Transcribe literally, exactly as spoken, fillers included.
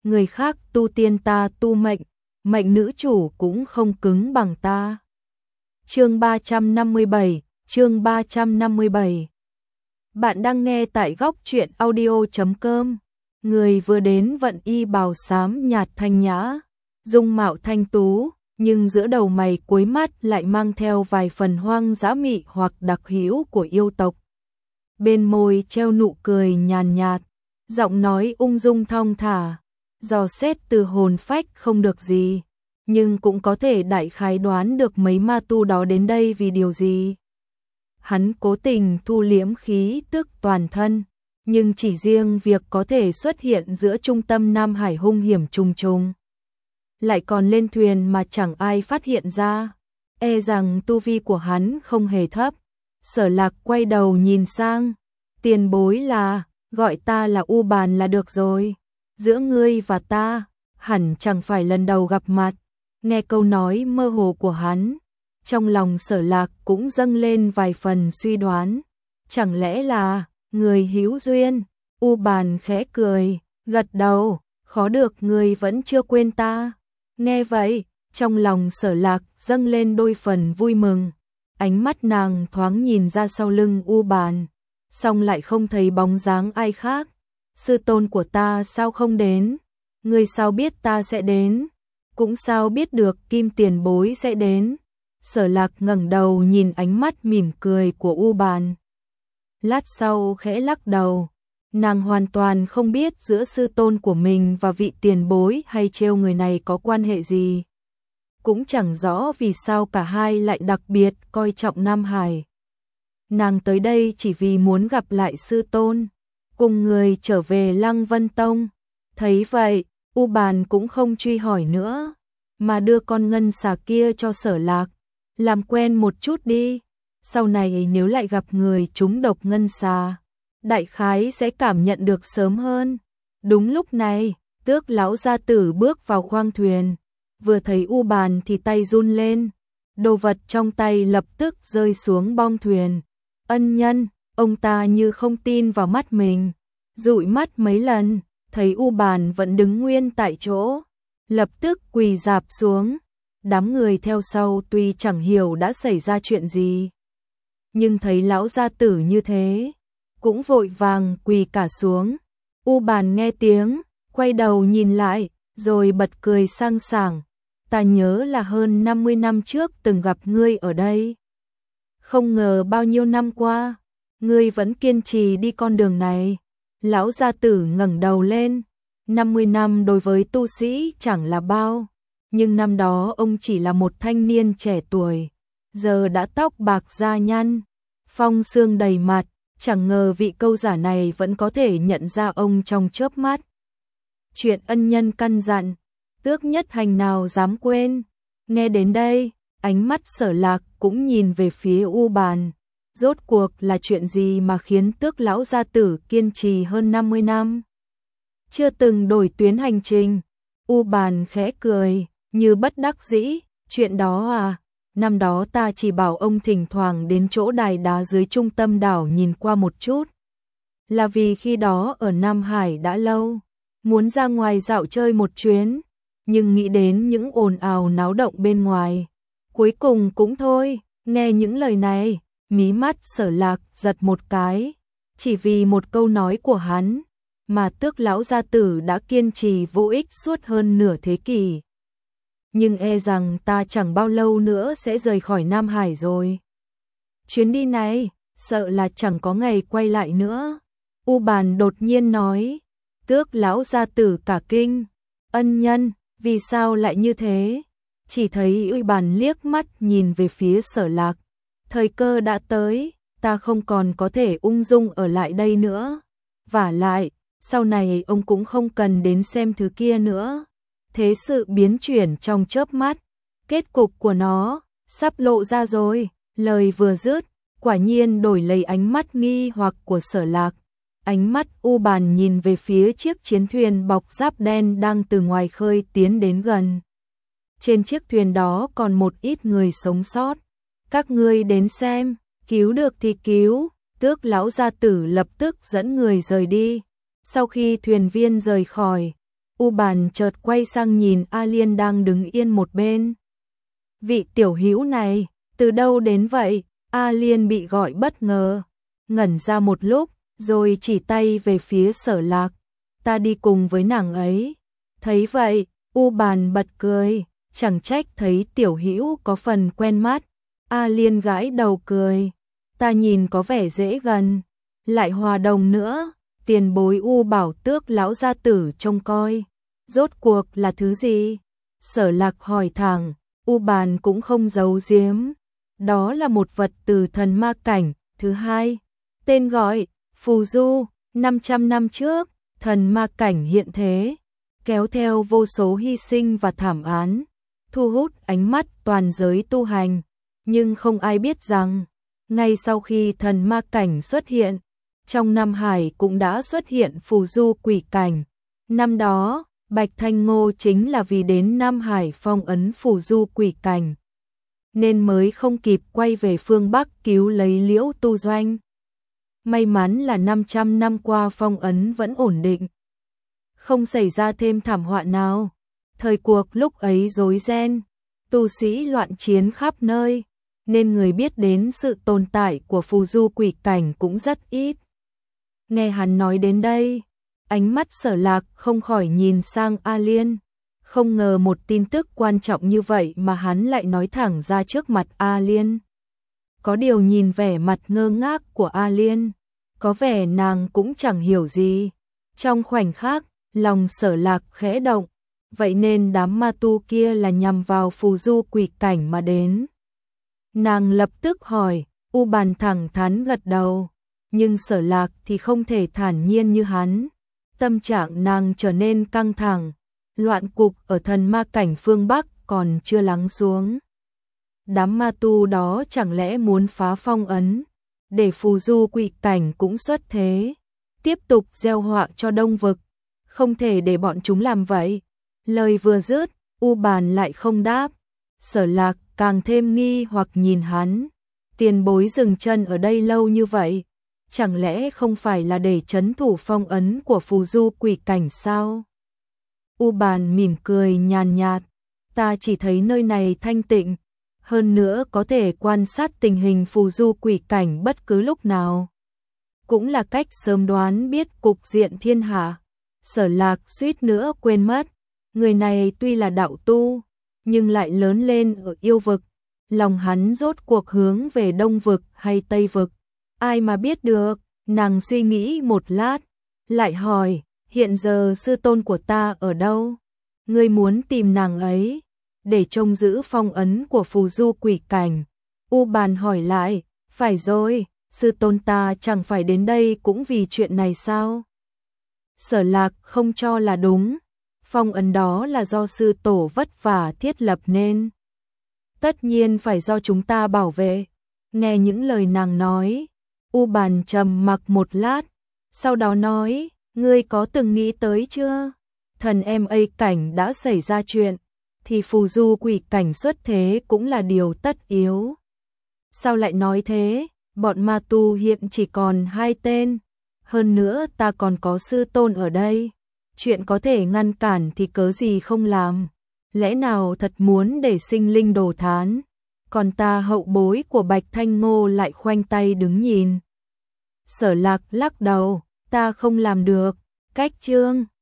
người khác tu tiên ta tu mệnh, mệnh nữ chủ cũng không cứng bằng ta. Chương ba trăm năm mươi bảy, chương ba trăm năm mươi bảy. Bạn đang nghe tại góc truyện audio chấm com. Người vừa đến vận y bào xám nhạt thanh nhã, dung mạo thanh tú, nhưng giữa đầu mày cuối mắt lại mang theo vài phần hoang dã mị hoặc đặc hữu của yêu tộc. Bên môi treo nụ cười nhàn nhạt, giọng nói ung dung thong thả, dò xét từ hồn phách không được gì, nhưng cũng có thể đại khái đoán được mấy ma tu đó đến đây vì điều gì. Hắn cố tình thu liễm khí tức toàn thân, nhưng chỉ riêng việc có thể xuất hiện giữa trung tâm Nam Hải hung hiểm trùng trùng, lại còn lên thuyền mà chẳng ai phát hiện ra, e rằng tu vi của hắn không hề thấp. Sở Lạc quay đầu nhìn sang, tiền bối là, gọi ta là U Bàn là được rồi, giữa ngươi và ta, hẳn chẳng phải lần đầu gặp mặt. Nghe câu nói mơ hồ của hắn, trong lòng Sở Lạc cũng dâng lên vài phần suy đoán, chẳng lẽ là người hữu duyên. U Bàn khẽ cười, gật đầu, khó được ngươi vẫn chưa quên ta. Nghe vậy, trong lòng Sở Lạc dâng lên đôi phần vui mừng, ánh mắt nàng thoáng nhìn ra sau lưng U Bàn, song lại không thấy bóng dáng ai khác. Sư tôn của ta sao không đến? Ngươi sao biết ta sẽ đến? Cũng sao biết được Kim tiền bối sẽ đến? Sở Lạc ngẩng đầu nhìn ánh mắt mỉm cười của U Bàn, lát sau khẽ lắc đầu. Nàng hoàn toàn không biết giữa sư tôn của mình và vị tiền bối hay trêu người này có quan hệ gì, cũng chẳng rõ vì sao cả hai lại đặc biệt coi trọng Nam Hải. Nàng tới đây chỉ vì muốn gặp lại sư tôn, cùng người trở về Lăng Vân Tông. Thấy vậy, U Bàn cũng không truy hỏi nữa, mà đưa con ngân xà kia cho Sở Lạc, làm quen một chút đi, sau này nếu lại gặp người trúng độc ngân xà, đại khái sẽ cảm nhận được sớm hơn. Đúng lúc này, Tước lão gia tử bước vào khoang thuyền, vừa thấy U Bàn thì tay run lên, đồ vật trong tay lập tức rơi xuống bong thuyền. Ân nhân, ông ta như không tin vào mắt mình, dụi mắt mấy lần, thấy U Bàn vẫn đứng nguyên tại chỗ, lập tức quỳ rạp xuống. Đám người theo sau tuy chẳng hiểu đã xảy ra chuyện gì, nhưng thấy lão gia tử như thế, cũng vội vàng quỳ cả xuống. U Bàn nghe tiếng, quay đầu nhìn lại, rồi bật cười sang sảng. Ta nhớ là hơn năm mươi năm trước từng gặp ngươi ở đây. Không ngờ bao nhiêu năm qua, ngươi vẫn kiên trì đi con đường này. Lão gia tử ngẩng đầu lên, năm mươi năm đối với tu sĩ chẳng là bao, nhưng năm đó ông chỉ là một thanh niên trẻ tuổi, giờ đã tóc bạc da nhăn, phong sương đầy mặt, chẳng ngờ vị câu giả này vẫn có thể nhận ra ông trong chớp mắt. Chuyện ân nhân căn dặn, Tước nhất hành nào dám quên. Nghe đến đây, ánh mắt Sở Lạc cũng nhìn về phía U Bàn. Rốt cuộc là chuyện gì mà khiến Tước lão gia tử kiên trì hơn năm mươi năm? Chưa từng đổi tuyến hành trình. U Bàn khẽ cười, như bất đắc dĩ. Chuyện đó à, năm đó ta chỉ bảo ông thỉnh thoảng đến chỗ đài đá dưới trung tâm đảo nhìn qua một chút. Là vì khi đó ở Nam Hải đã lâu, muốn ra ngoài dạo chơi một chuyến, nhưng nghĩ đến những ồn ào náo động bên ngoài, cuối cùng cũng thôi. Nghe những lời này, mí mắt Sở Lạc giật một cái, chỉ vì một câu nói của hắn, mà Tước lão gia tử đã kiên trì vô ích suốt hơn nửa thế kỷ. Nhưng e rằng ta chẳng bao lâu nữa sẽ rời khỏi Nam Hải rồi. Chuyến đi này, sợ là chẳng có ngày quay lại nữa. U Bàn đột nhiên nói. Tước lão gia tử cả kinh. Ân nhân, vì sao lại như thế? Chỉ thấy U Bàn liếc mắt nhìn về phía Sở Lạc. Thời cơ đã tới, ta không còn có thể ung dung ở lại đây nữa. Vả lại, sau này ông cũng không cần đến xem thứ kia nữa. Thế sự biến chuyển trong chớp mắt, kết cục của nó sắp lộ ra rồi. Lời vừa dứt, quả nhiên đổi lấy ánh mắt nghi hoặc của Sở Lạc. Ánh mắt U Bàn nhìn về phía chiếc chiến thuyền bọc giáp đen đang từ ngoài khơi tiến đến gần. Trên chiếc thuyền đó còn một ít người sống sót. Các ngươi đến xem, cứu được thì cứu. Tước lão gia tử lập tức dẫn người rời đi. Sau khi thuyền viên rời khỏi, U Bàn chợt quay sang nhìn A Liên đang đứng yên một bên. Vị tiểu hữu này, từ đâu đến vậy? A Liên bị gọi bất ngờ, ngẩn ra một lúc, rồi chỉ tay về phía Sở Lạc. Ta đi cùng với nàng ấy. Thấy vậy, U Bàn bật cười, chẳng trách thấy tiểu hữu có phần quen mắt. A Liên gãi đầu cười, ta nhìn có vẻ dễ gần, lại hòa đồng nữa, tiền bối U Bảo Tước lão gia tử trông coi, rốt cuộc là thứ gì? Sở Lạc hỏi thẳng, U Bàn cũng không giấu giếm, đó là một vật từ thần ma cảnh, thứ hai, tên gọi, phù du, năm trăm năm trước, thần ma cảnh hiện thế, kéo theo vô số hy sinh và thảm án, thu hút ánh mắt toàn giới tu hành, nhưng không ai biết rằng, ngay sau khi thần ma cảnh xuất hiện, trong Nam Hải cũng đã xuất hiện phù du quỷ cảnh. Năm đó, Bạch Thanh Ngô chính là vì đến Nam Hải phong ấn phù du quỷ cảnh, nên mới không kịp quay về phương Bắc cứu lấy Liễu Tu Doanh. May mắn là năm trăm năm qua phong ấn vẫn ổn định, không xảy ra thêm thảm họa nào. Thời cuộc lúc ấy rối ren, tu sĩ loạn chiến khắp nơi, nên người biết đến sự tồn tại của phù du quỷ cảnh cũng rất ít. Nghe hắn nói đến đây, ánh mắt Sở Lạc không khỏi nhìn sang A Liên, không ngờ một tin tức quan trọng như vậy mà hắn lại nói thẳng ra trước mặt A Liên. Có điều nhìn vẻ mặt ngơ ngác của A Liên, có vẻ nàng cũng chẳng hiểu gì. Trong khoảnh khắc, lòng Sở Lạc khẽ động, vậy nên đám ma tu kia là nhằm vào phù du quỷ cảnh mà đến. Nàng lập tức hỏi, U Bàn thẳng thắn gật đầu, nhưng Sở Lạc thì không thể thản nhiên như hắn. Tâm trạng nàng trở nên căng thẳng, loạn cục ở thần ma cảnh phương Bắc còn chưa lắng xuống. Đám ma tu đó chẳng lẽ muốn phá phong ấn, để phù du quỷ cảnh cũng xuất thế, tiếp tục gieo họa cho Đông Vực, không thể để bọn chúng làm vậy. Lời vừa dứt, U Bàn lại không đáp. Sở Lạc càng thêm nghi hoặc nhìn hắn, tiền bối dừng chân ở đây lâu như vậy, chẳng lẽ không phải là để trấn thủ phong ấn của phù du quỷ cảnh sao? U Bàn mỉm cười nhàn nhạt, ta chỉ thấy nơi này thanh tịnh, hơn nữa có thể quan sát tình hình phù du quỷ cảnh bất cứ lúc nào. Cũng là cách sớm đoán biết cục diện thiên hạ. Sở Lạc suýt nữa quên mất, người này tuy là đạo tu, nhưng lại lớn lên ở yêu vực, lòng hắn rốt cuộc hướng về Đông Vực hay Tây Vực, ai mà biết được. Nàng suy nghĩ một lát, lại hỏi, hiện giờ sư tôn của ta ở đâu? Ngươi muốn tìm nàng ấy, để trông giữ phong ấn của phù du quỷ cảnh. U Bàn hỏi lại, phải rồi, sư tôn ta chẳng phải đến đây cũng vì chuyện này sao? Sở Lạc không cho là đúng, phong ấn đó là do sư tổ vất vả thiết lập nên, tất nhiên phải do chúng ta bảo vệ. Nghe những lời nàng nói, U Bàn trầm mặc một lát, sau đó nói, ngươi có từng nghĩ tới chưa? Thần em A cảnh đã xảy ra chuyện, thì phù du quỷ cảnh xuất thế cũng là điều tất yếu. Sao lại nói thế? Bọn ma tu hiện chỉ còn hai tên, hơn nữa ta còn có sư tôn ở đây, chuyện có thể ngăn cản thì cớ gì không làm? Lẽ nào thật muốn để sinh linh đồ thán? Còn ta hậu bối của Bạch Thanh Ngô lại khoanh tay đứng nhìn. Sở Lạc lắc đầu, ta không làm được. Cách chương